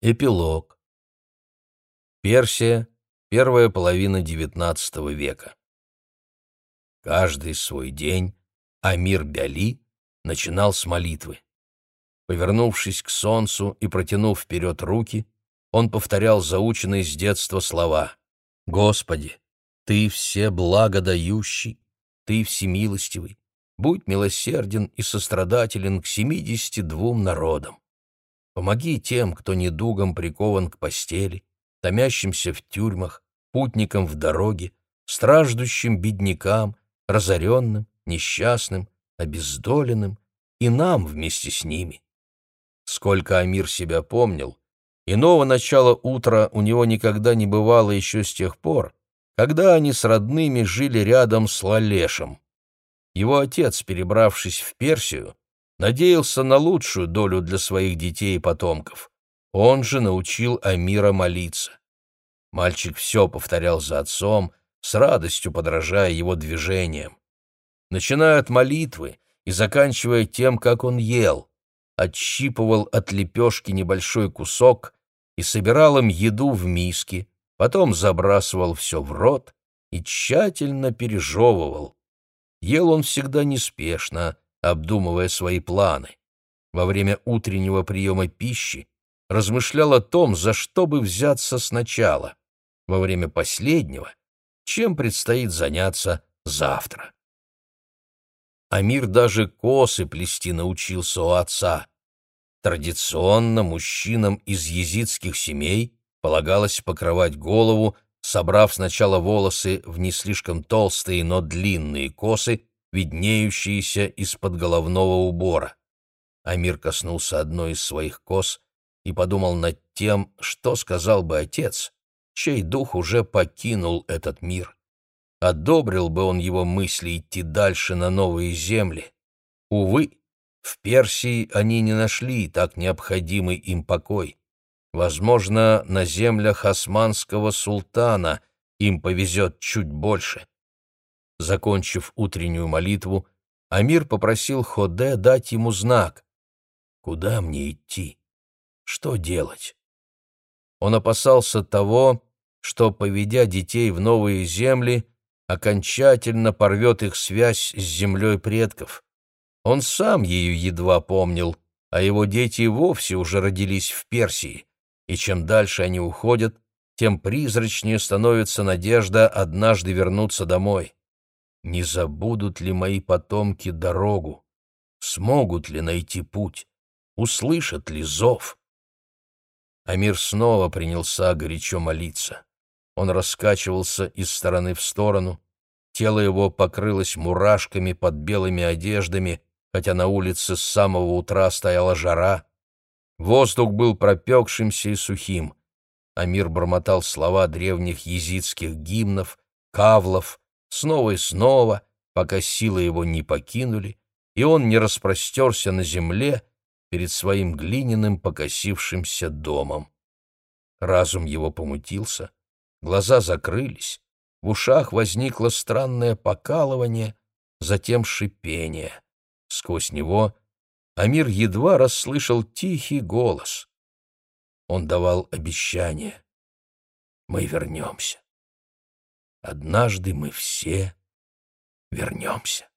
Эпилог. Персия, первая половина XIX века. Каждый свой день Амир Бяли начинал с молитвы. Повернувшись к солнцу и протянув вперед руки, он повторял заученные с детства слова: «Господи, Ты все благодающий, Ты всемилостивый, будь милосерден и сострадателен к 72 народам. Помоги тем, кто недугом прикован к постели, томящимся в тюрьмах, путникам в дороге, страждущим беднякам, разоренным, несчастным, обездоленным и нам вместе с ними». Сколько Амир себя помнил, иного начала утра у него никогда не бывало еще с тех пор, когда они с родными жили рядом с Лалешем. Его отец, перебравшись в Персию, надеялся на лучшую долю для своих детей и потомков. Он же научил Амира молиться. Мальчик все повторял за отцом, с радостью подражая его движениям. Начиная от молитвы и заканчивая тем, как он ел, отщипывал от лепешки небольшой кусок и собирал им еду в миске, потом забрасывал все в рот и тщательно пережевывал. Ел он всегда неспешно, обдумывая свои планы. Во время утреннего приема пищи размышлял о том, за что бы взяться сначала. Во время последнего, чем предстоит заняться завтра. Амир даже косы плести научился у отца. Традиционно мужчинам из езидских семей полагалось покрывать голову, собрав сначала волосы в не слишком толстые, но длинные косы, виднеющиеся из-под головного убора. Амир коснулся одной из своих кос и подумал над тем, что сказал бы отец, чей дух уже покинул этот мир. Одобрил бы он его мысли идти дальше на новые земли. Увы, в Персии они не нашли так необходимый им покой. Возможно, на землях османского султана им повезет чуть больше. Закончив утреннюю молитву, Амир попросил Ходе дать ему знак. Куда мне идти? Что делать? Он опасался того, что, поведя детей в новые земли, окончательно порвет их связь с землей предков. Он сам ею едва помнил, а его дети и вовсе уже родились в Персии, и чем дальше они уходят, тем призрачнее становится надежда однажды вернуться домой. Не забудут ли мои потомки дорогу? Смогут ли найти путь? Услышат ли зов? Амир снова принялся горячо молиться. Он раскачивался из стороны в сторону, тело его покрылось мурашками под белыми одеждами, хотя на улице с самого утра стояла жара. Воздух был пропекшимся и сухим. Амир бормотал слова древних езидских гимнов, кавлов, снова и снова, пока силы его не покинули, и он не распростерся на земле перед своим глиняным покосившимся домом. Разум его помутился, глаза закрылись, в ушах возникло странное покалывание, затем шипение. Сквозь него Амир едва расслышал тихий голос. Он давал обещание: «Мы вернемся. Однажды мы все вернемся».